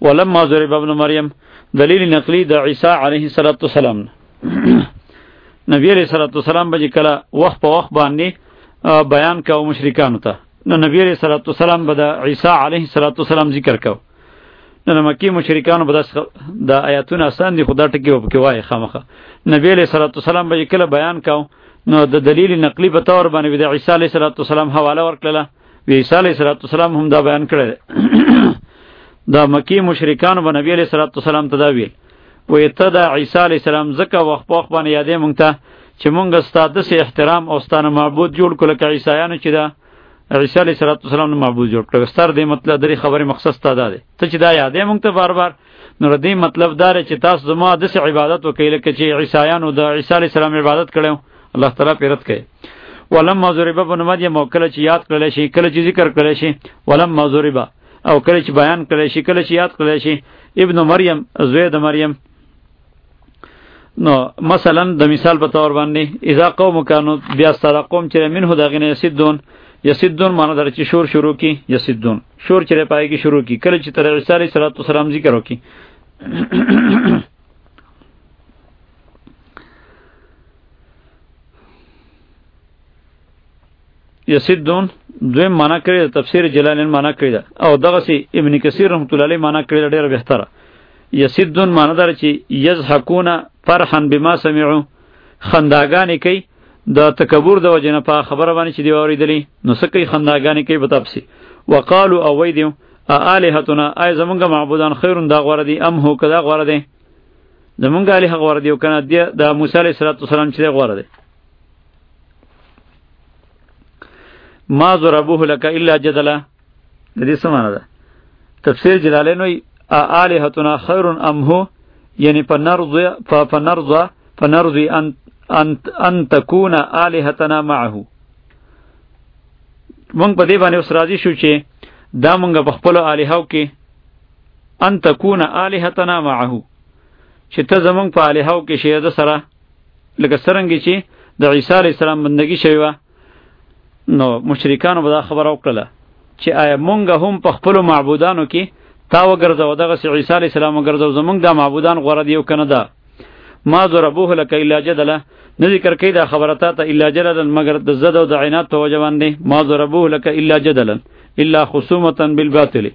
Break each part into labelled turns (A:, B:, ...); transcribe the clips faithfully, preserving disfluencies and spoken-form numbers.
A: ولما ضرب ابن مریم دلیل نقلی د عیسی علیه السلام نبی علیہ الصلوۃ والسلام به کله وخت په وخت باندې بیان کاو مشرکانو ته. نو نبی علیہ الصلوۃ والسلام به د عیسی علیه السلام ذکر کاو. نو مکی مشرکانو به د آیاتونه آسان دي خدا ټکی وبکې وای خامخه. نبی علیہ الصلوۃ والسلام به کله بیان کاو نو د دلیل نقلی په تور باندې د عیسی علیه السلام حواله ورکړه. وی عیسی علیه السلام هم دا بیان کړی دا مکی مشرکانو به نبی علیہ الصلوۃ والسلام ته دا ویل وی ته د عیسی علیه السلام زکه وخت په وخت باندې یادې مونږ ته چې مونږ ستاسو سه احترام او ستانه معبود جوړ کړل که عیسایانو چې دا عیسی علیه السلام نه معبود جوړ کړل. ستر دې مطلب درې خبره مقصد تا ده ته چې دا یادې مونږ ته بار بار نو دې مطلب دار چې تاسو زما د سه عبادت وکړل چې عیسایانو د عیسی علیه السلام عبادت کړو. الله تعالی پیرت کوي. ولما ضرب ابن مریم او کله چې یاد کړل شي کله چې ذکر کړل شي ولما ضرب او کله چې بیان کړل شي کله چې یاد کړل شي ابن مریم زوی د مریم. نو مثلا د مثال په تور باندې اذا قوم کانوا بیا ستاره قوم چې منه دغه نه یسدون یسدون معنی در چې شور شروع کی یسدون شور چې پای کی شروع کی کله چې تر عیسی علیه السلام ذکر وکي یسدون دوی معنا کړی تفسیر جلالین معنا کړی او دغه سی ابن کثیر رحمت الله علیه معنا کړی ډیره بهتره. یسدون معنا در چې یضحکون فرحا بما سمعوا خنداګانې کوي د تکبر د وجنه په خبره باندې چې دی اوریدلی نو سکه خنداګانې کوي بتابسي. وقالو او ویدو الہتنا ای زمونږ معبودان خیرون دا غوړه دي ام هو کدا غوړه دي زمونږ الہ غوړه دي او کنه د موسی علیه السلام چې غوړه دي. ما ضربوه لك الا جدلا د دې سمانه ده تفسیر جلالین وی الہتنا خیر ام هو یعنی فنرضى فنرضى فنرضي ان ان ان تكون الهتنا معه. مونږ په دې باندې اوس راضی شو چې دا مونږ په خپل الہو کې ان تكون الهتنا معه چې ته زمونږ په الہو کې شه د سره لکه څنګه چې د عیسی علیه السلام بندگی شوی و. نو مشرکانو به دا خبر وکړه چې آیا مونږ هم په خپل معبودانو کې تا وګرځو دغه عیسی علیه السلام وګرځو زمونږ د معبودان غوړه دیو کنه دا. ما ضربوه لك الا جدلا نه ذکر کوي دا خبره ته الا جدلا مگر د زد او د عینات په وجه باندې ما ضربوه لك الا جدلا الا خصومه بالباطل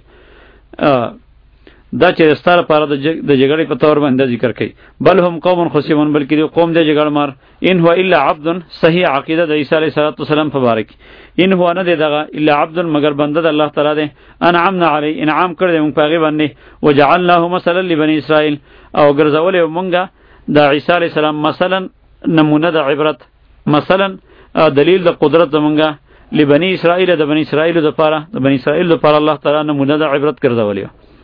A: دا چې ستاره پاره د جګړې په تور باندې ذکر کوي. بل هم قوم خصومون بلکې د قوم د جګړه مار ان هو الا عبد صحیح عقیده د عیسی علیه السلام په باره کې ان هو نه دی دغه الا عبد مگر بنده د الله تعالی دی انعمنا علی انعام کړی موږ په هغه باندې وجعلناه مثلا لبنی اسرائیل او ګرځولې موږ د عیسی علیه السلام مثلا نمونه د عبرت مثلا دلیل د قدرت زمونږه لبنی اسرائیل د بنی اسرائیل د پاره د بنی اسرائیل د پاره الله تعالی نمونه د عبرت ګرځولې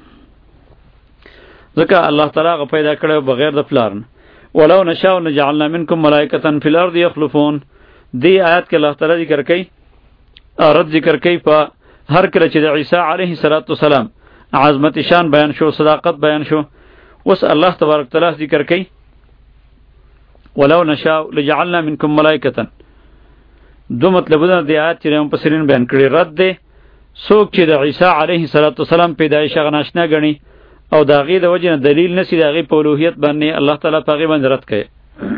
A: ځکه الله تعالی غ پیدا کړو بغیر د پلان. ولو نشاء نجعلنا منکم ملائکه فی الارض یخلفون دی آیات کې الله تعالی ذکر کوي رد ذکر کوي په هر کله چې د عیسی علیه السلام عظمت شان بیان شو صداقت بیان شو. اوس الله تبارک تعالی ذکر کوي ولو نشاء لجعلنا منکم ملائکه. دو مطلبونه د آیات چې هم پسرین بیان کړي رد دی څوک چې د عیسی علیه السلام پیدایش غناشنا غني او دا غي د وجه دلیل نسی دا غي په اولوهیت باندې الله تعالی په غي باندې رد کړي.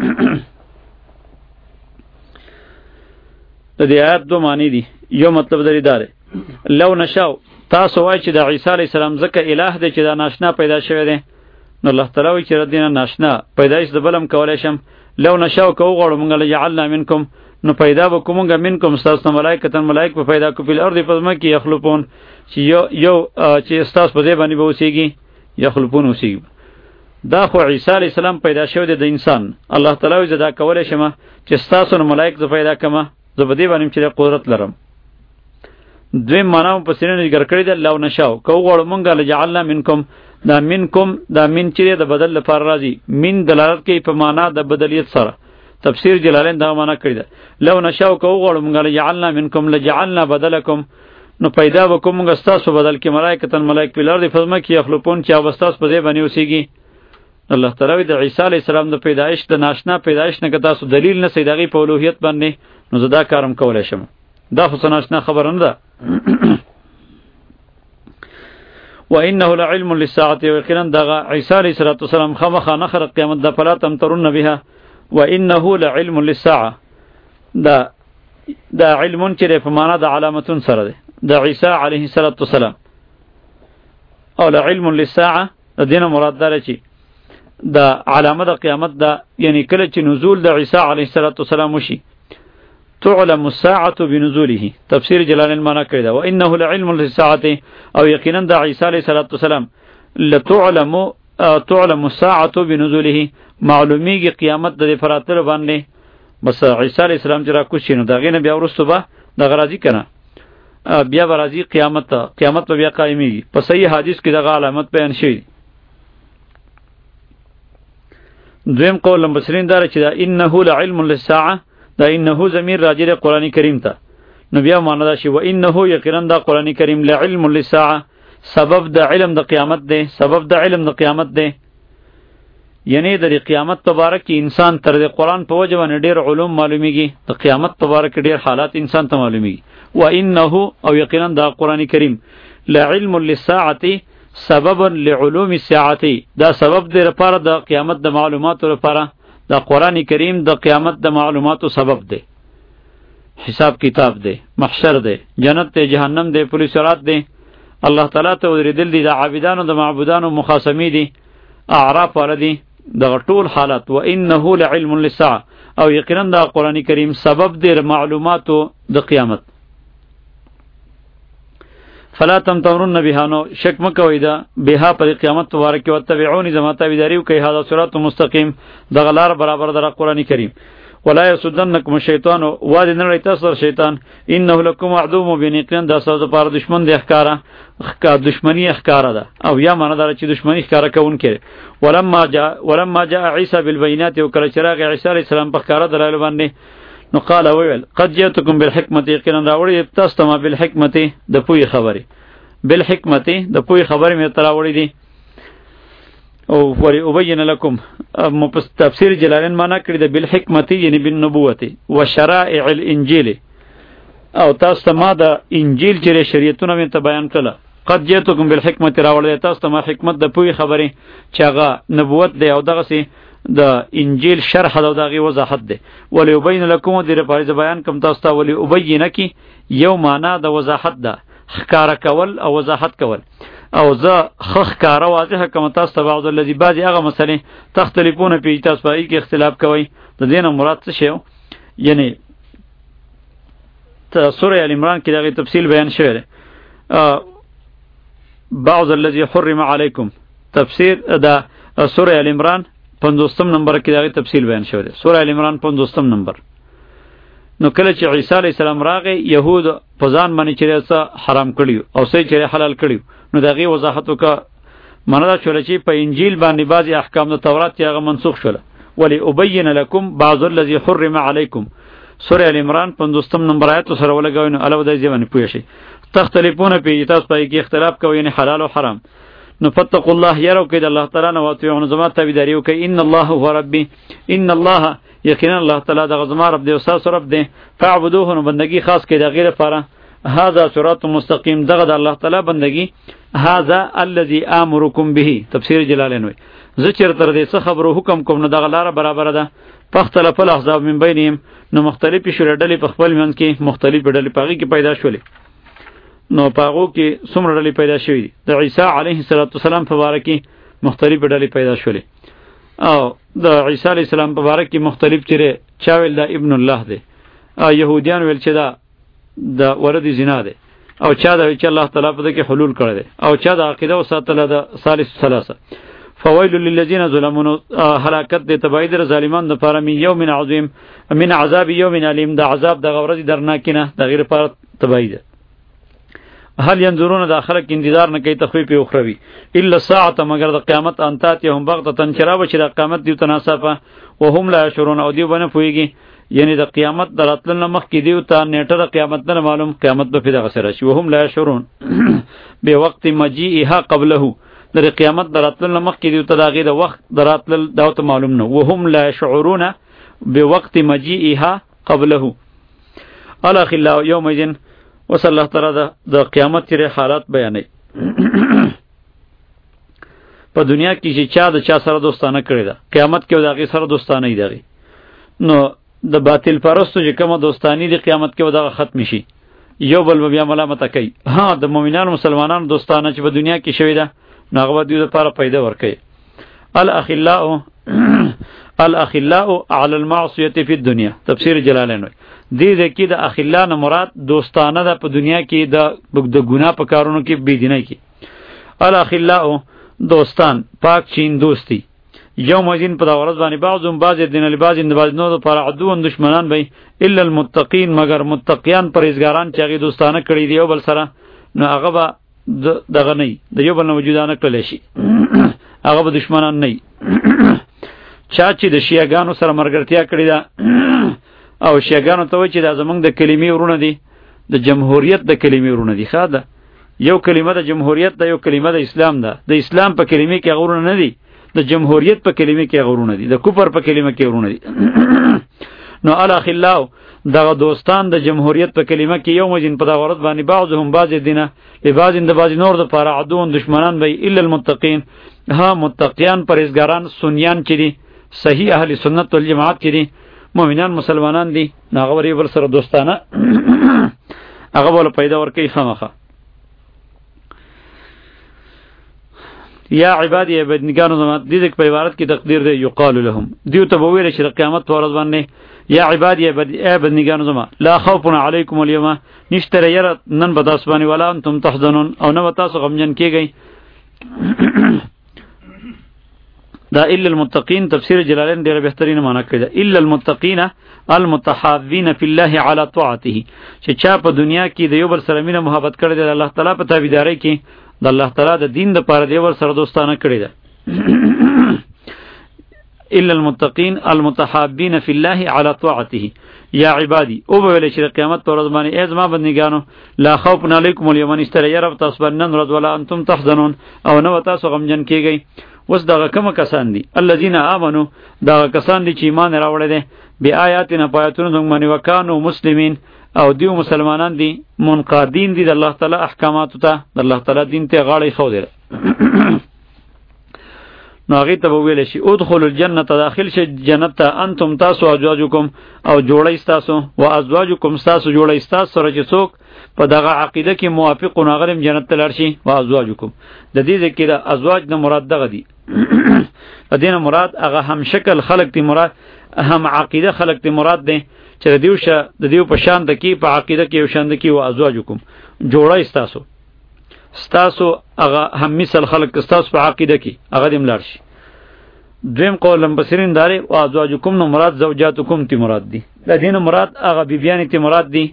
A: د دې آیات دوه معنی دي. یو مطلب درې داره لو نشاء تاسو وای چې د عیسی علیه السلام زکه الہ دی چې دا ناشنا پیدا شوی دی نو الله تعالی وی چې ردینه ناشنا پیدایش د بلم کولای شم لو نشاء کو غوړو مونږ له جعلنا منکم نو پیدا وکومږه منکم تاسو ملائکه ملائک په پیدا کو په الارض په ځمکه یخلقون چې یو یو چې تاسو په دې باندې به وسیږي یخلقون وسیږي. دا خو عیسی علیه السلام پیدا شوی دی د انسان الله تعالی وی زدا کولای شم چې تاسو ملائک ز پیدا کما زه به دې باندې چې قدرت لرم. دوی معنا په سینې ذکر کړی دی لو نشاء کو غوړو مونږه له جعلنا منکم دا منکم دا من چې د بدل لپاره راځي من دلالت کوي په معنا د بدلیت سره. تفسیر جلالین دا معنا کړی دی لو نشاء کو غوړو مونږه له جعلنا منکم لجعلنا بدلکم نو پیدا وکوم مونږ تاسو بدل کې ملائکه ملائک په لار دی فزما کې یخلقون چې واستاس په دې باندې وسیږي. الله تعالی د عیسی علیه السلام د پیدایش د ناشنا پیدایش نه که تاسو دلیل نه سیدغی په اولوهیت باندې نو زدا کارم کولای شم. دا خو ناشنا خبره نه ده. وانه لعلم للساعه ويقينا دغه عیسی علیه السلام خامخا نخر قیامت د فلا تمترون بها وانه لعلم للساعه دا دا علم چې په معنا د علامتون سره ده د عیسی علیه السلام او لعلم للساعه د دین مراد ده چې د علامه د قیامت ده یعنی کله چې نزول د عیسی علیه السلام وشي تعلم الساعه بنزوله تفسیر جلالین معنا کړی دا وانه لعلم للساعه او یقینا د عیسی علیه السلام لتعلم تعلم الساعه بنزوله معلومیږي قیامت د فراتل باندې بس عیسی علیه السلام چې را کوشي نو دغه نه بیا ورسته به دغه راځي کنه بیا به راځي قیامت قیامت به بیا قایمیږي په صحیح حدیث کې دغه علامت بیان شوی دویم قول مبصرین دار چې دا انه لعلم للساعه دا انه ضمیر راجع دی قرآن کریم ته نو بیا معنا دا شي و انه یقینا دا قرآن کریم لعلم للساعه سبب د علم د قیامت دی سبب د علم د قیامت دی یعنی د قیامت تبارک کی انسان تر د قرآن په وجه باندې ډیر علوم معلومیږي د قیامت تبارک ډیر حالات انسان ته معلومیږي و انه او یقینا دا قرآن کریم لعلم للساعه سبب لعلوم الساعه دا سبب دی لپاره د قیامت د معلوماتو لپاره دا قرآن کریم د قیامت د معلوماتو سبب دی حساب کتاب دی محشر دی جنت دی جهنم دی پولیس رات دی الله تعالی ته ورېدل دي د عابدانو د معبودانو مخاصمې دي اعراف ولدي د ټول حالات و انه لعلم للساعه او یقینا د قرآن کریم سبب دی معلوماتو د قیامت فلا تمترون بها نو شک مکوئ دا بها پر قیامت مبارک او تبعونی زما تابعداریو کوي هذا صراط مستقیم د غلار برابر در قرآن کریم ولا يسدنكم الشیطان واد نه لري تاسو شیطان انه لكم عدو مبین یقینا د تاسو لپاره دشمن دی ښکارا ښکا دشمنی ښکارا ده او یا معنا دا چې دشمنی ښکارا کوون کړي ولما جاء ولما جاء عیسی بالبينات وکړه چراغ عیسی علیه السلام په ښکارا دلایل باندې نو قال ویل قد جئتكم بالحکمت یقینا راوړی تاسو ته ما بالحکمت د پوی خبره بالحکمت د پوی خبره مې تراوړی دي او وری ابین لكم تفسیر جلالین معنا کړی د بالحکمت یعنی بالنبوت و شرائع الانجیل او تاسو ته ما د انجیل چې شریعتونه مې ته بیان کړه قد جئتكم بالحکمت راوړی تاسو ته ما حکمت د پوی خبره چې هغه نبوت دی او دغه سي د انجیل شرح او دغه وضاحت دی ولی ابین لكم د لپاره بیان کوم تاسو ته ولی ابین کی یو معنا د وضاحت ده خکاره کول او وضاحت کول او زه خخ کاره واضح کوم تاسو ته بعض الذي بعضی هغه مسلې تختلفون په تاسو په کې اختلاف کوي د دین مراد څه شی یعنی ته سوره ال عمران کې دغه تفصیل بیان شوی دی بعض الذي حرم عليكم تفسیر دا سوره ال عمران پنځوستم نمبر کې دغه تفصیل بیان شوی دی سوره ال عمران پنځوستم نمبر نو کله چې عیسی علیه السلام راغی یهود په ځان باندې چې حرام کړیو او سې چې حلال کړیو نو دغه وضاحت وکړه معنا شول چې په انجیل باندې بعضی احکام د تورات هغه منسوخ شول ولی ابین لكم بعض الذي حرم عليكم سوره ال عمران پنځوستم نمبر آیت سره ولګوي نو الو د ځوانې پوه شي تختلفون په تاسو په کې اختلاف کوي یعنی حلال او حرام نو فتقوا الله يرو کې د الله تعالی نو واتیون زما تابعداري وکي ان الله هو ربي ان الله یقینا الله تعالی د غزما رب دی او ساس رب دی فعبدوه نو بندگی خاص کې د غیر لپاره هذا صراط مستقیم دغه د الله تعالی بندگی هذا الذي امركم به تفسیر جلالین وي زه چیرته دې څه خبرو حکم کوم نو دغه لار برابر ده پختل په احزاب من بینهم نو مختلفی شورډلې په خپل منځ کې مختلف ډلې پاغي کې پیدا شولې نو پاغو کې څومره ډلې پیدا شوې د عیسی علیه السلام په باره کې مختلف ډلې پیدا شولې او د عیسی علیه السلام په باره کې مختلف چیرې چا ویل دا ابن الله دی او يهوديان ویل چې دا د ولد زنا دی او چا دا چې الله تعالی په دې کې حلول کړی دی او چا دا عقیده او ساتله د ثالث ثلاثه فویل للذین ظلموا هلاکت د تبعید ظالمان د لپاره من یوم عظیم من عذاب یوم الیم د عذاب د غورز درناکینه د غیر پر تبعید هل ينظرون د اخرت انتظار نه کوي تخفیف اخروی الا الساعه مگر د قیامت انتات هم بغتتن چرابه چې د قیامت دی تناسبه وهم لا يشعرون او دی بنه پویږي یعنی د قیامت دراتل مخ کې دیو ته نیټه د قیامت نه معلوم قیامت به پیدا غسر شي وهم لا يشعرون به وقت مجيئها قبله د قیامت دراتل مخ کې دیو ته دغه د وخت دراتل داوته معلوم نه وهم لا يشعرون به وقت مجيئها قبله الاخ الله يومئذ وصلی الله تعالی د قیامت تیرې حالات بیانې په دنیا کې چې چا د چا سره دوستانه کړی ده قیامت کې دغه سره دوستانه دی. نو د باطل پرستو چې کومه دوستانی دی قیامت کې دغه ختم شي، یو بل بیا ملامت کوي. ها د مؤمنانو مسلمانانو دوستانه چې په دنیا کې شوی ده نو هغه د لپاره پیدا ورکړي. الاخلاء الاخلاء علی المعصیه فی الدنیا، تفسیر جلالین وایي دې دې کې د اخلاء نه مراد دوستانه ده په دنیا کې د د ګناه په کارونو کې بيدینۍ کې. الاخلاء دوستان پاک چین دوستی یوم الدین په دا ورځ باندې بعضهم بعض دین له بعض د بعض نو پر عدو دشمنان وي الا المتقین، مگر متقیان پرهیزګاران چې هغه دوستانه کړی دی یو بل سره نو هغه به دغه نه د یو بل نه وجودانه کړل شي، هغه به دشمنان نه چا چې د شیعاګانو سره مرګرتیا کړی ده او شیعاګانو ته وایي چې دا زمونږ د کلمې ورونه دي، د جمهوریت د کلمې ورونه دي. ښه ده یو کلمه د جمهوریت ده، یو کلمه د اسلام ده. د اسلام په کلمې کې غورونه نه دي، د جمهوریت په کلمې کې غورونه دي، د کفر په کلمه کې غورونه دي. نو الاخلاء دغه دوستان د جمهوریت په کلمه کې یو مجن په دا ورځ باندې بعضهم بعض دینه لباز د باز نور د پاره عدوون دشمنان وي الا المتقین، ها متقیان پرهیزګاران سنیان چې دي صحیح اهل سنت والجماعت چې دي مؤمنان مسلمانان دي هغه ور یو بل سره دوستانه هغه بوله پیدا ورکړي. خامخه یا عبادی عبادنگانو زما دې د په عبارت کې تقدیر دی یقال لهم دیو ته ویل چې قیامت پر ورځ باندې یا عبادی عبادنگانو زما لا خوف علیکم اليوم نشتره یره نن به تاسو باندې ولا انتم تحزنون او نه تاسو غمجن کیږئ. دا الا المتقین تفسیر جلالین ډیره بهترینه معنی کړی ده. الا المتقین المتحابین فی الله علی طاعته، چې چا په دنیا کې د یو بل سره مینه محبت کړی ده الله تعالی په تابعداري کې د الله تعالی د دین د پاره دی ور سره دوستانه کړی ده. الا المتقین المتحابین فی الله علی طاعته یا عبادی او به ویل چې قیامت پر ورځ باندې ای زما بندگانو لا خوف علیکم اليوم نشتره یره تاسو باندې نن ورځ ولا انتم تحزنون او نه تاسو غمجن کیږئ. وس دغه کوم کسان دي الذين امنوا، دغه کسان دي چې ایمان راوړل دي بی آیاتنا پایتونو زموږ باندې وکانو مسلمین او دیو مسلمانان دي منقادین دي د الله تعالی احکاماتو ته، د الله تعالی دین ته غاړه خو دي. نو هغه ته ویل شي ادخلوا الجنه، داخل شي جنت ته انتم تاسو ازواجکم او جوړی تاسو او ازواجکم تاسو جوړی تاسو سره چې څوک په دغه عقیده کې موافق او ناغرم جنت ته لار شي. او ازواجکم د دې ذکر ازواج نه مراد دغه دي په دینه مراد هغه هم شکل خلق تی مراد هم عقیده خلق تی مراد دي چې د دیو شه د دیو په شان د کی په عقیده کې یو شان د کی او ازواجکم جوړی تاسو ستاسو هغه هم مثل خلق ستاسو په عقیده کې هغه دیم لار شي. دویم قول لمبسرین داره او ازواجکم نو مراد زوجاتکم تی مراد دي. د دینه مراد هغه بیبیان تی مراد دي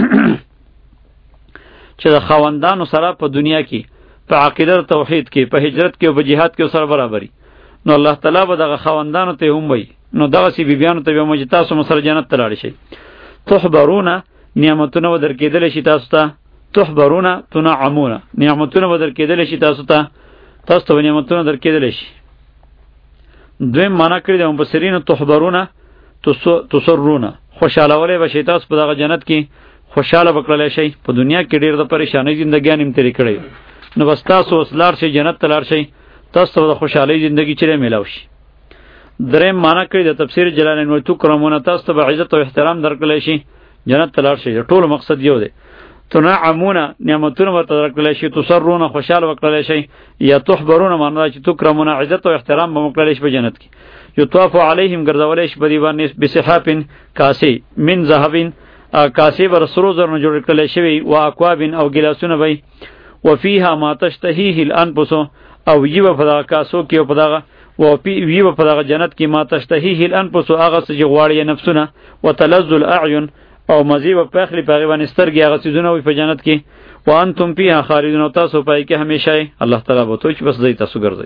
A: چې د خواندانو سره په دنیا کې په عقیده توحید کې په هجرت کې او په جهاد کې سره برابرۍ. نو الله تعالی به دغه خواندانو ته هم وي نو دغه سی بیبیانو ته به مجتاس مسر جنت ته لاړ شي. تحبرون نعمتونه ودر کېدل شي تاسو ته، تحبرون تنعمون نعمتونه ودر کېدل شي تاسو ته، تاسو ته نعمتونه در کېدل شي. دویم معنا کړی د مفسرین تحبرون تسرون خوشاله ولې به شي تاسو په دغه جنت کې خوشاله وکړل شي. په دنیا کې ډیر د پریشانی ژوندۍ نیم تیرې کړی نو بس تاسو وسلار شي جنت ته لاړ شي تاسو ته د خوشحالۍ ژوندۍ چیرې میلاو شي. دریم معنا کړی د تفسیر جلالین وایي تو کرامونه تاسو ته عزت او احترام درکړل شي جنت ته لاړ شي. ټول مقصد یو دی تنعمون نعمتونه ورته درکړل شي، تسرون خوشاله وکړل شي، یا تحبرون معنا چې تو کرامونه عزت او احترام به وکړل شي په جنت کې. یطاف علیهم ګرځول شي په دی باندې بصحافن کاسي من ذهبین کاسي بر سرو زر نه جوړ کړل شوی او اکوابین او ګلاسونه وي وفيها ما تشتهيه الانفس او یو په دغه کاسو کې او په دغه او یو په دغه جنت کې ما تشتهيه الانفس هغه چې غواړي نفسونه وتلذ الاعین او مزیب په اخلي په غوان سترګي هغه سيزونه وي په جنت کې وانتم فيها خالدون تاسو پای کې همیشه الله تعالی به توچ بس زئی تاسو ګرځي.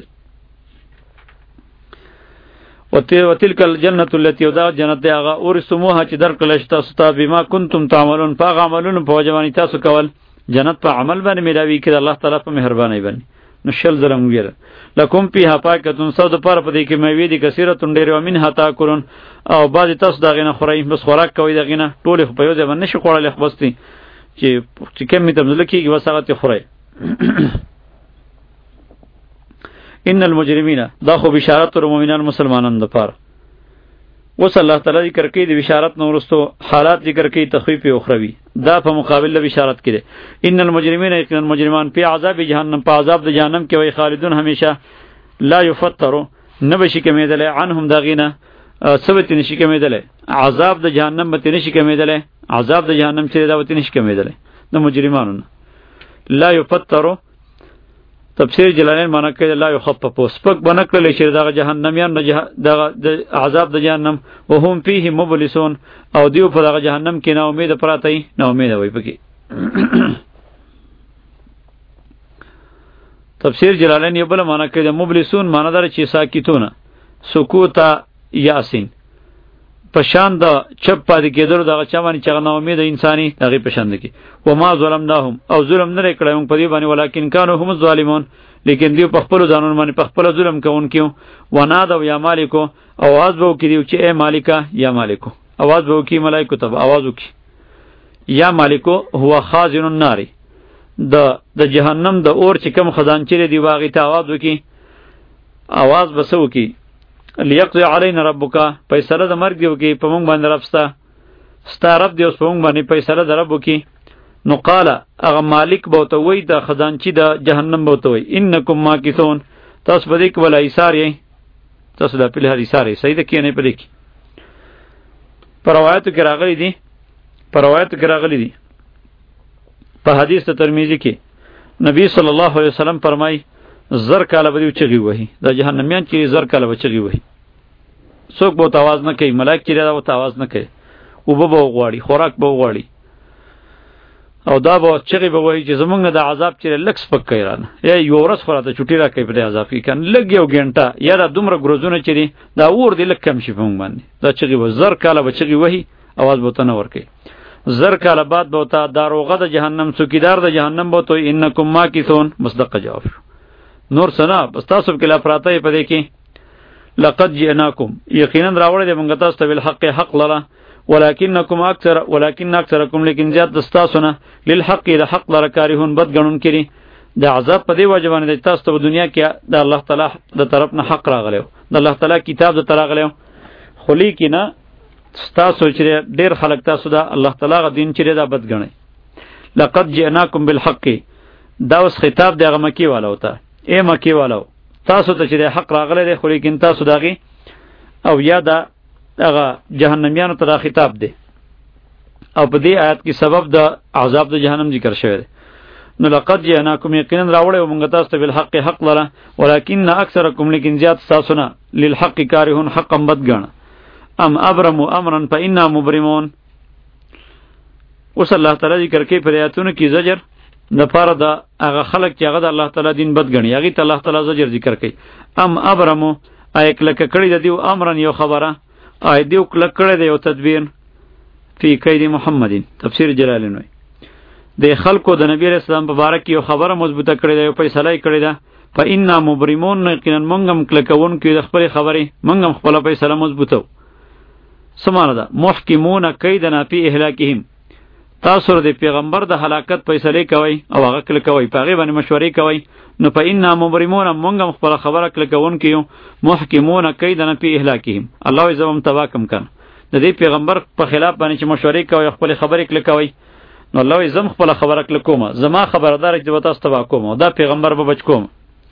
A: وتلک الجنه التي ودا جنت هغه اورسموها چې درکړل شي تاسو ته بما کنتم تعملون په عملونو په وجوانی تاسو کول جنت په عمل باندې ملاوي کې الله تعالی په مهرباني باندې نو شل زرم ویره لکم فيها پاکتون سود پر په دې کې مې وی دي کثیره تندیر و منها تاکلون او بعض تاسو دغه نه خورئ بس خوراک کوي دغه نه ټول په یو ځای باندې شي خوړل خپستی چې چې کمی تمزل کېږي وسغت خورئ. ان المجرمین دا خو بشارت ور مومنان مسلمانان دپاره. وس الله تعالی ذکر کوي د بشارت نو ورستو حالات ذکر کوي تخفیف اخروی، دا په مقابل د بشارت کې ده. ان المجرمین یقینا مجرمان په عذاب جهنم په عذاب د جهنم کې وي خالدون همیشه، لا یفتروا نبشی کمیدل عنهم داغینا ثبت نشی کمیدل، عذاب د جهنم به نشی کمیدل، عذاب د جهنم چې دا وت نشی کمیدل د مجرمانو. لا یفتروا تفسیر جلالین معنی کوي لا یخفف، سپک بنکل شي دغه جهنميان دغه عذاب د جهنم وهم فيه مبلسون، او دیو په دغه جهنم کې نا امید پراته وي، نا امید وي پکې. تفسیر جلالین یو بل معنی کوي مبلسون معنی دار چې ساکتونه سکوتا یاسین پشان د چپ پاتې کېدل دغه چا باندې چې نا امید انساني دغه پشان دي. و ما ظلمناهم او ظلم نه کړم په دې باندې ولکن کانوا هم الظالمون، لیکن دیو په خپل ځانون باندې په خپل ظلم کوونکیو. ونادو یا مالکو आवाज وو کړي چې اے مالکا یا مالکو، आवाज وو کړي ملائکه ته आवाज وکړي یا مالکو هو خازن النار، د د جهنم د اور چې کوم خزانچې دی واغې ته आवाज وکړي، आवाज بسو وکړي لیقضی علینا ربک، فیصله د مرګ دی وکړي په مونږ باندې ربستا ستا رب دی اوس په مونږ باندې فیصله د رب وکړي. نو قال اغه مالک بوته وای د خزانچی د جهنم بوته وای انکم ماکثون، تاسو په دې کې ولا ایثار یې، تاسو د په لحاظ ایثار یې صحیح ده کې نه پدې کې. پر روایت کې راغلی دي پر روایت کې راغلی دي په حدیث ترمذی کې نبی صلی الله علیه وسلم فرمای زر کاله به چغي وای د جهنميان چې زر کاله به چغي وای، څوک به आवाज نه کوي، ملائک چې دا به आवाज نه کوي، او به وغواړي خوراک به وغواړي، او دا به چغي به وای چې زمونږ نه د عذاب چې لکس پک کیرانه یا یو ورځ خوراته چټی را کوي په عذاب کې کان لګ یو غنټه یا دا دومره ګروزونه چې دی دا اور دی لک کم شي په مونږ باندې دا چغي به زر کاله به چغي وای आवाज به تنه ور کوي. زر کاله بعد به تا داروغه د جهنم څوکیدار د جهنم به تو انکم ماکثون مصدق جواب شو. نور سنا بس تاسو کې لا پراته په دې کې لقد جئناکم یقینا راوړې موږ تاسو ته بالحق حق لرا ولکنکم اکثر ولکن اکثرکم لیکن زیات دستاسونه للحق د حق لرا کارهون بد غنون کړي. د عذاب په دی وجه باندې تاسو ته دنیا کې د الله تعالی د طرف نه حق راغلی، د الله تعالی کتاب د طرف راغلی، خو لیکنه تاسو چې ډیر خلک تاسو د الله تعالی غ دین چې دا بد غنئ. لقد جئناکم بالحق دا اوس خطاب دغه مکی والا وته، اے مکی والو تاسو ته چې حق راغلی دی خو لیکن تاسو داغي او یا دا هغه جهنميانو ته دا خطاب دی، او په دې آیات کې سبب د عذاب د جهنم ذکر شوی دی. نو لقد جئناکم یقینا راوړې موږ تاسو ته بالحق حق لره ولکن اکثرکم لیکن زیات تاسو نه للحق کارهون حقا بدګن ام ابرموا امرا فانا مبرمون. اوس الله تعالی ذکر کوي پر آیاتونو کې زجر د پاره د هغه خلک چې هغه د الله تعالی دین بدګنی، هغه ته الله تعالی زجر ذکر کوي. ام ابرمو ایک لکه کړي د دیو امرن یو خبره، ای دیو کله کړي د یو تدبیر فی کید محمدین. تفسیر جلالین وای د خلکو د نبی رسول الله مبارک یو خبره مضبوطه کړي د یو فیصله کړي ده فإنا مبرمون، یقینا مونږم کلکون کې د خپل خبرې مونږم خپل فیصله مضبوطو. سمانه ده محکمون کیدنا فی اهلاکهم، تاسو د پیغمبر د هلاکت فیصله کوي او هغه کله کوي پاغي باندې مشورې کوي. نو فإنا مبرمون مونږم خپل خبره کله کون کیو محکمون کیدنا فی اهلاکهم، الله زوم تباکم کن د دې پیغمبر په خلاف باندې چې مشورې کوي خپل خبرې کله کوي. نو الله زم خپل خبره کله کوم، زما خبردار چې تاسو تبا کوم او دا پیغمبر به بچ کوم.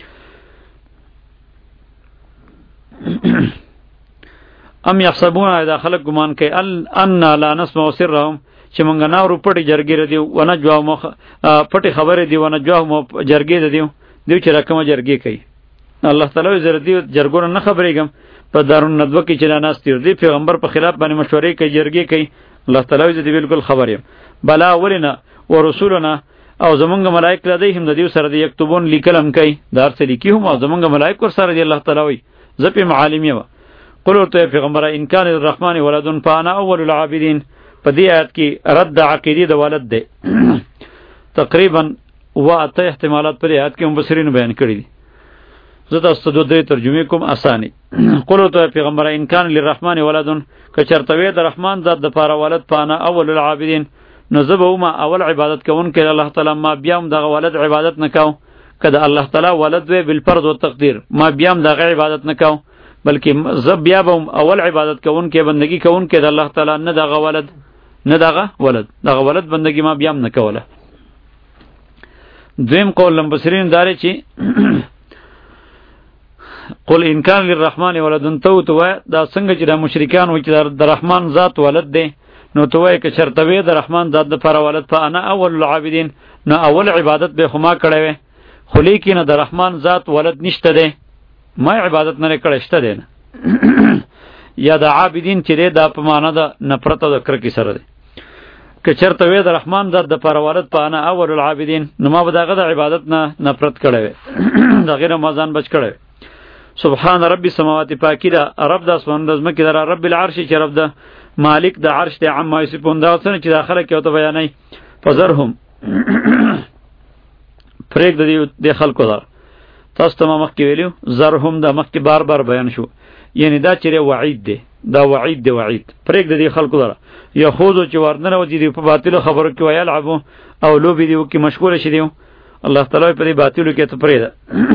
A: ام یحسبون اذا خلق ګمان کوي ان لا نسمع سرهم چې مونږ ناورو پټي جرګې ردی ونه جواب مخ پټي خبرې دی ونه جواب مو جرګې دی دیو چې رقم جرګې کوي. الله تعالی زر دی جرګور نه خبرېګم په دارون ندوه کې چې ناس تیر دی پیغمبر په خلاف باندې مشورې کوي جرګې کوي. الله تعالی دې بالکل خبر یم بلا ولنا ورسولنا او زمونږ ملائک لدیهم د دیو سره دی یكتبون لیکلم کوي دار څه لیکي هم او زمونږ ملائک ور سره دی الله تعالی وي زپی معالم یو. قل ورته پیغمبر ان کان الرحمن ولدن فانا اول العابدین. په دې آیت کې رد د عقیدې د والد دی تقریبا واته احتمالات پر آیت کې مفسرین بیان کړی دي. زه تاسو ته دوه ترجمه کوم اساني. قل ورته پیغمبر ان کان للرحمن ولدن که چرته وي د رحمان ذات د پاره ولد فانا اول العابدین، نو زه به ما اول عبادت کوون کې الله تعالی ما بیا هم دغه ولد عبادت نکاو کده الله تعالی ولد وی بالفرض و تقدیر ما بیام دغه عبادت نه کوم بلکې زب بیا به اول عبادت کوون کې بندگی کوون کې د الله تعالی نه دغه ولد نه دغه ولد دغه ولد بندگی ما بیام نه کوله. دویم قول لمبصرین داره چې قل ان کان للرحمن ولد تو تو دا څنګه چې د مشرکان و چې د رحمان ذات ولد دی نو تو وای ک چرتوی د رحمان ذات د پر ولد په انا اول العابدین نو اول عبادت به خما کړه وې خو لیکن د رحمان ذات ولد نشته دی ما عبادت نه کړه شته دی یا د عابدین چې دا په معنا د نفرت او د کرکی سره دی که چرته وې د رحمان ذات د پر ولد په انا اول العابدین نو ما به دغه د عبادت نه نفرت کړه وې دغه رمضان بچ کړه. سبحان رب السماوات پاکی دا رب د اسمان د زمکه در رب العرش چې رب د مالک د عرش د عما یصفون دا څنګه چې داخله کې او ته بیانای فزرهم پرېګ د دې خلکو دا تاسو ته مخ کې ویلو زرهم دا مخ کې بار بار بیان شو یعنی دا چې وعید دی دا وعید دی وعید پرېګ د دې خلکو دا یخوذو چې ورننه و دي په باطل خبرو کې ویل عبو او لوبي دی کې مشغول شي دی الله تعالی په دې باطلو کې ته پرې ده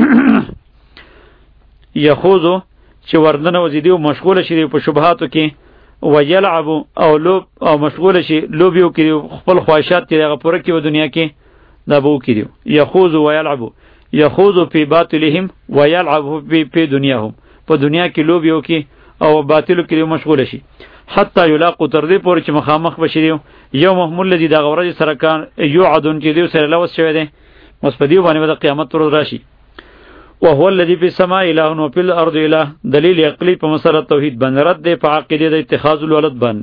A: یخوذو چې ورننه و دي مشغول شي دی په شبهاتو کې ویلعب او لوب او مشغول شي لوبیو کې خپل خواهشات کې هغه پوره کې په دنیا کې دا بو کې دی یخوذ ویلعب یخوذ فی باطلهم ویلعب فی فی دنیاهم په دنیا کې لوبیو کې او باطلو کې مشغول شي حتی یلاقو تر دې پورې چې مخامخ بشي دی یو محمول الذی دا غورج سره کان یعدون چې دی سره لوس شوی دی مصبدی باندې د قیامت ورځ راشي وهو الذي في السماء اله وفي الارض اله دلیل عقلی په مسله توحید باندې رد دی په عقیده د اتخاذ الولد باندې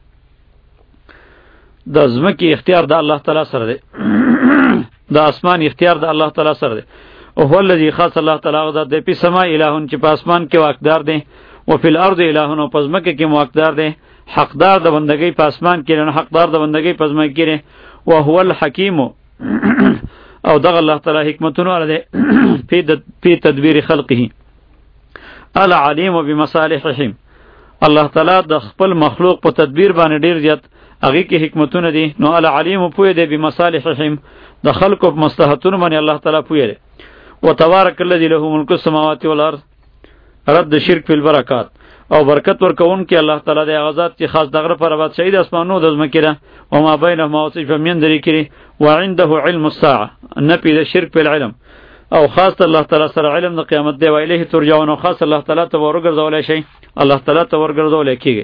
A: د ځمکې اختیار د الله تعالی سره دی د اسمان اختیار د الله تعالی سره دی او هو الذي خاص الله تعالی غذا دی په سماء اله چې په اسمان کې واقدار دی او په الارض اله او په ځمکه کې واقدار دی حقدار د بندګۍ په اسمان کې نه حقدار د بندګۍ په ځمکه کې او هو الحکیم او دغه الله تعالی حکمتونه لري په په تدبیر خلقه العلیم بمصالحهم الله تعالی د خپل مخلوق په تدبیر باندې ډیر زیات هغه کې حکمتونه دي نو العلیم پوی دی بمصالحهم د خلقو په مصلحتونو باندې الله تعالی پوی دی وتبارك الذي له ملك السماوات والارض رد شرک فی البرکات او برکت ورکون کې الله تعالی د غزاد چې خاص دغه پر بعد شهید اسمانو د زمکه ده او ما بینهما وصف من ذری کړي وعنده علم الساعه نفي د شرک په علم او خاص الله تعالی سره علم د قیامت دی و الیه ترجعون او خاص الله تعالی ته ورګرځول شي الله تعالی ته ورګرځول کیږي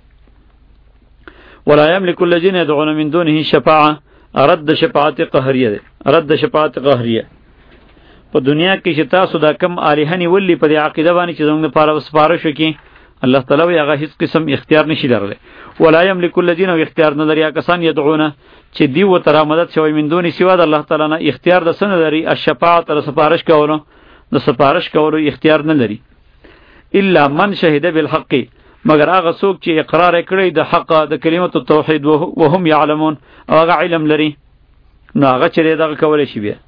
A: ولا يملك الذين يدعون من دونه شفاعه رد شفاعت قهریه ده رد شفاعت قهریه په دنیا کې چې تاسو دا کم الہنی ولی په عقیده باندې چې زموږ لپاره سپارښت وکي الله تعالی وی هغه هیڅ قسم اختیار نشي درلې ولا یملک الذین اختیار نه لري کسان یدعون چې دی و تر مدد شوی من دون سوا د الله تعالی نه اختیار د سن لري الشفاعت تر سپارښت کولو د سپارښت کولو اختیار نه لري الا من شهد بالحق مگر هغه څوک چې اقرار کړی د حق د کلمت التوحید وهم یعلمون هغه علم لري نو هغه چې دغه کولای شي بیا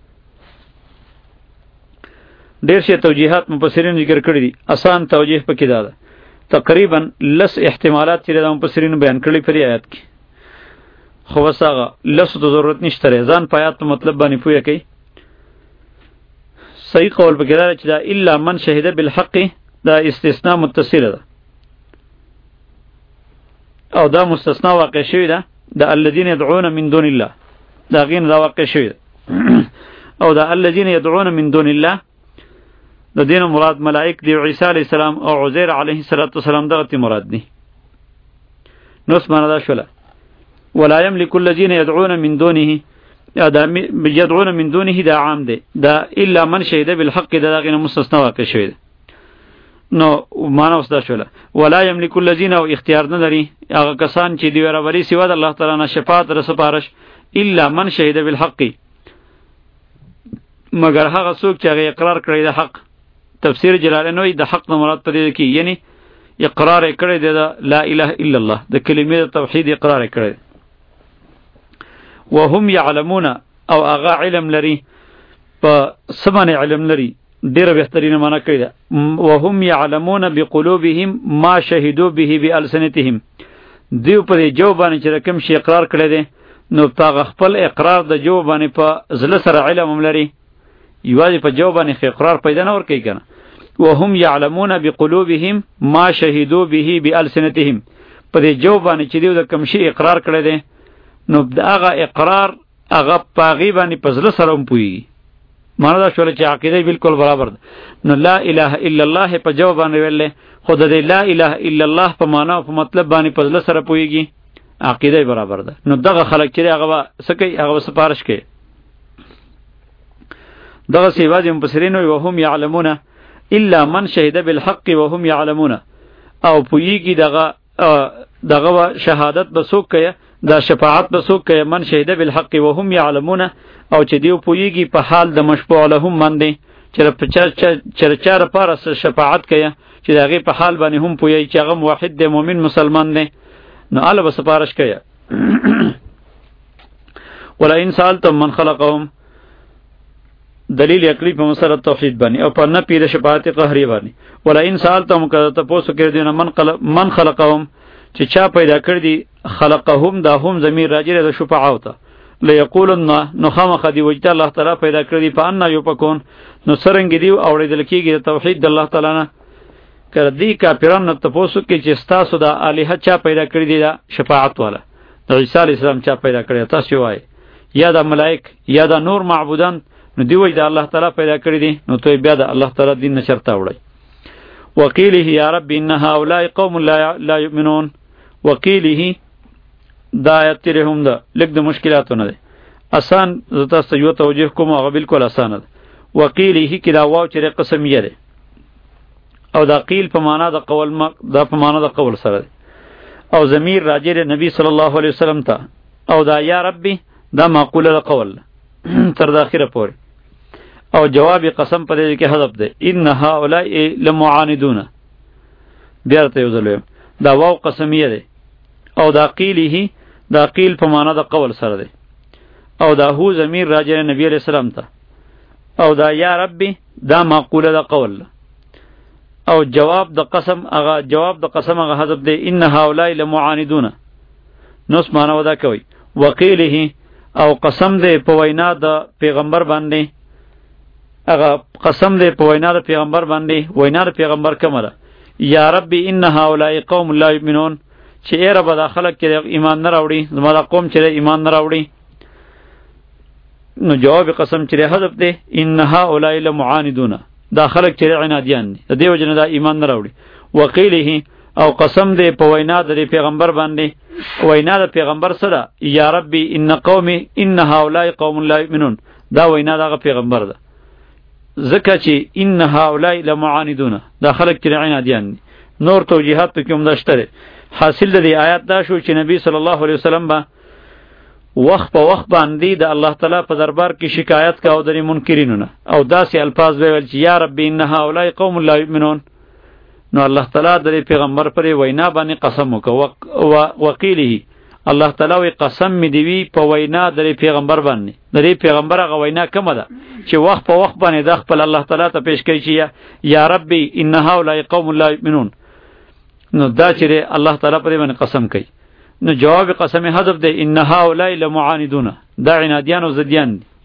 A: ډیر شي توجیهات مفسرین ذکر کړی دي آسان توجیه پکې ده تقریبا لس احتمالات چې د مفسرین بیان کړی په آیات کې خو وساغه لس ته ضرورت نشته ځان په آیات مطلب باندې پوهه کوي صحیح قول پکې ده چې دا الا من شهد بالحق دا استثناء متصل ده او دا مستثنا واقع شوی ده د الذين يدعون من دون الله دا غین دا واقع شوی ده او دا الذين يدعون من دون الله د دین مراد ملائک دی عیسی علیه السلام او عزیر علیه السلام دغه مراد دي نو اسمانه دا شوله ولا يملك الذين يدعون من دونه يدعون من دونه دا عام دی دا الا من شهد بالحق دا غین مستثنا واقع شوی ده نو معنا وسدا شوله ولا يملك الذين او اختیار نه لري هغه کسان چې دی وروري سوا د الله تعالی نه شفاعت رس پارش الا من شهد بالحق مگر هغه څوک چې اقرار کړی د حق تفسیر جلالین وی د حق نه مراد پدې کې یعنی اقرار کړی د لا اله الا الله د کلمې توحید اقرار کړی وهم يعلمون او هغه علم لري په سمانه علم لري ډیره بهترینه معنا کړی ده وهم يعلمون بقلوبهم ما شهدوا به بالسنتهم دیو په جواب باندې چې کوم شی اقرار کړی دی نو په خپل اقرار د جواب باندې په زله سره علم هم لري یوازې په جو باندې اقرار پیدا نه ورکوي کنه. وهم یعلمون بقلوبهم ما شهدوا به بالسنتهم، په دې جو باندې چې دیو د کوم شي اقرار کړی دی نو هغه اقرار هغه پاغي باندې پزله سره هم پوي. معنا دا شول چې عقیده بالکل برابر ده. نو لا اله الا الله په جو باندې ویل، خود دې لا اله الا الله په معنا او په مطلب باندې پزله سره پويږي، عقیده برابر ده. نو دغه خلک چې هغه سکی هغه سپارش کوي. دغه سی واجب مفسرین وي وهم يعلمون الا من شهد بالحق وهم يعلمون، او پویږي دغه دغه شهادت به څوک کوي، دا شفاعت به څوک کوي، من شهد بالحق وهم يعلمون، او چې دیو پویږي په حال د مشفوع لهم باندې چې چرچا لپاره شفاعت کوي چې دغه په حال باندې هم پویږي چې هغه موحد دی، مؤمن مسلمان دی، نو الله به سپارش کوي. ولا ان سالتم من خلقهم، دلیل عقلی په مسله توحید باندې او په نه پیره شفاعت قهری باندې. ولا ان سالتم کذا تاسو کړی دی من خلق من خلقهم، چې چا پیدا کړی دی خلقهم، دا هم ضمیر راجع د شفاعت ته. ليقولن نو خامخ دی وجه الله تعالی پیدا کړی دی، په ان یو پکون نو سرنګ دی اوریدل کیږي د توحید د الله تعالی نه. کړه دی کافرانو تاسو کې چې تاسو د الہ چا پیدا کړی دی، دا شفاعت والا د عیسی علی السلام چا پیدا کړی تاسو وای، یا د ملائک یا د نور معبودان، نو دی وای د الله تعالی پیدا کړی دی، نو ته بیا د الله تعالی دین نشرته وړي. وقیله یا رب ان هؤلاء قوم لا لا یؤمنون. وقیله دا آیت تیرې هم ده، لږ د مشکلاتو نه ده، آسان زه تاسو ته یو توجیه کوم، هغه بالکل اسانه ده. وقیله کې دا واو چې قسمیه ده، او دا قیل په معنا د قول ما دا په معنا د قول سره ده، او ضمیر راجع نبی صلی الله علیه وسلم ته، او دا یا ربی دا معقوله د قول تر د اخره پورې، او جواب قسم په دې کې حذف ده. ان هؤلاء لمعاندون، بیا ته یو ځل دا واو قسمیه ده، او دا قیله دا قیل په معنا د قول سره ده، او دا هو ضمیر راجع نبی علیہ السلام ته، او دا یا ربی دا معقوله د قول، او جواب د قسم هغه جواب د قسم هغه حذف ده. ان هؤلاء لمعاندون، نو معنا ودا کوي. وقیله او قسم ده په وینا د پیغمبر باندې، هغه قسم ده په وینا د پیغمبر باندې، وینا د پیغمبر کومه ده، یا ربی ان هؤلاء قوم لا یؤمنون، چې ای رب دا خلک کې ایمان نه راوړي، زما دا قوم چې ایمان نه راوړي، نو جواب قسم چې حذف ده. ان هؤلاء لمعاندون، دا خلک چې عنادیان دي، د دې وجه نه دا ایمان نه راوړي. وقیله او قسم ده په وینا د پیغمبر باندې، وینا د پیغمبر سره، یا ربی ان قومي ان هؤلاء قوم لا یؤمنون، دا وینا د پیغمبر ده، ځکه چې ان هؤلاء لمعاندون دا خلک چې عنادیان دي. نور توجیهات په کوم داشته. حاصل د دې آیات دا شو چې نبی صلی الله علیه وسلم با وخت په وخت باندې د الله تعالی په دربار کې شکایت کاوه د منکرینو نه، او داسې الفاظ ویل چې یا رب ان هؤلاء قوم لا یؤمنون. نو الله تعالی د پیغمبر پر وینا باندې قسم وکړ. وقیله الله تعالی وی قسم می دی په وینا د پیغمبر باندې، د پیغمبر هغه وینا کومه ده چې وخت په وخت باندې د خپل الله تعالی ته پیش کوي چې یا ربی ان هؤلاء قوم لا یؤمنون، نو دا چې الله تعالی پر باندې قسم کوي، نو جواب قسم حذف ده. ان هؤلاء لمعاندون، دا عنادیان او زدیان دي.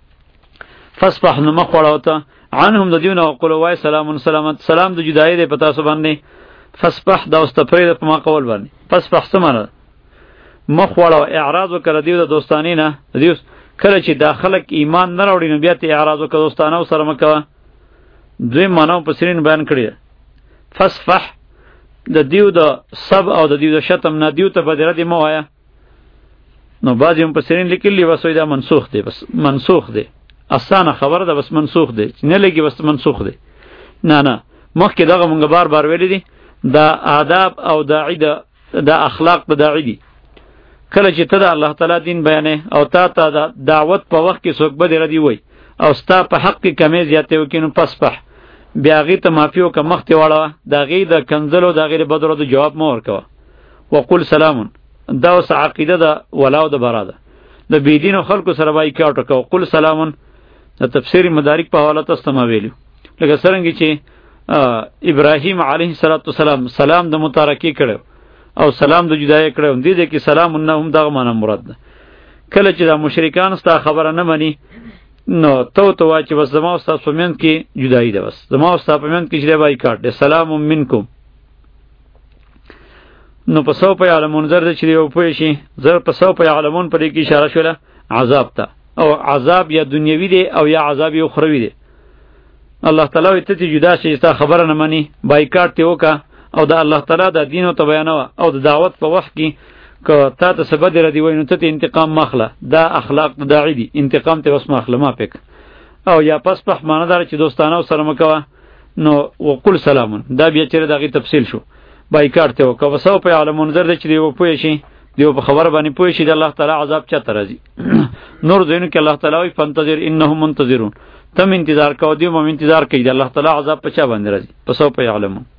A: فاصبح نو مخوړاوته عنهم د دیونه او قولوا وای سلام سلامت، سلام د جدای ده پتا سو باندې. فاصبح دا واستفرید په ما قول باندې. فاصبح سمره مخوړاو اعراض وکړه دیو د دوستانی نه، دیو کله چې داخله ایمان نه راوړي نو بیا ته اعراض وکړه دوستانه سره مکوه. دوی مانو په سرین بیان کړی. فاصبح د دیو د سب او د دیو د شتم نه دیو ته بدره دی مو آیا، نو بعضی په سرین لیکلی وسوی دا منسوخ دی، بس منسوخ دی، اسانه خبر ده، بس منسوخ دی، نه لګي بس منسوخ دی. نه نه مخکې دغه مونږ بار بار ویل دي دا آداب او داعی د اخلاق د داعی دي. کله چې ته د الله تعالی دین بیانې او تا ته د دعوت په وخت کې څوک به دی وای او ستا په حق کې کمی زیاتې وکینو پسپح بیا غی ته مافیو که مخ ته واړه دا غی د کنزلو دا غیر بدرو د جواب مو ورکوه. وقل سلام، دا اوس عقیده ده ولاو د برا ده، د بيدینو خلکو سره وای کاټو کو. قل سلام د تفسیر مدارک په حواله تاسو ته ویلو، لکه څنګه چې ابراهیم علیه السلام سلام د متارکی کړو او سلام د جدای کړو، دې دې کې سلام نه هم دغه معنی مراد ده. کله چې د مشرکان ستا خبره نه مني نو تو تو وا چې بس زما او ستا په منځ کې جدایي ده، بس زما او ستا په منځ کې چې دی بایکاټ دی، سلام منکم. نو په سو په یعلمون زر چې دی پوه شي، زر په سو په یعلمون پرې کې اشاره شوله عذاب ته، او عذاب یا دنیوي دی او یا عذاب یو اخروی دی. الله تعالی وایي ته جدا شې، ستا خبره نه مني، بایکاټ ته وکړه او د الله تعالی د دین او ته بیانوه، او د دعوت په وخت کې که تا ته څه بدې ردي وایي نو ته انتقام ماخله، دا اخلاق د داعي دي، انتقام ته بس ماخله ما پک. او یا پس پخ معنی دار چې دوستانه سره مکوه، نو وقل سلامون، دا بیا چیرې دغې تفصیل شو. بایکاټ ته وکړه وسو په عالمون زر دی چې دی پوه شي، دیو په خبره باندې پوه شي د الله تعالی عذاب چاته راځي. نور ځینو کې الله تعالی وایي فانتظر انهم منتظرون، تم انتظار کوو، دیو هم انتظار کوي د الله تعالی عذاب په چا باندې راځي، پسو په عالمون.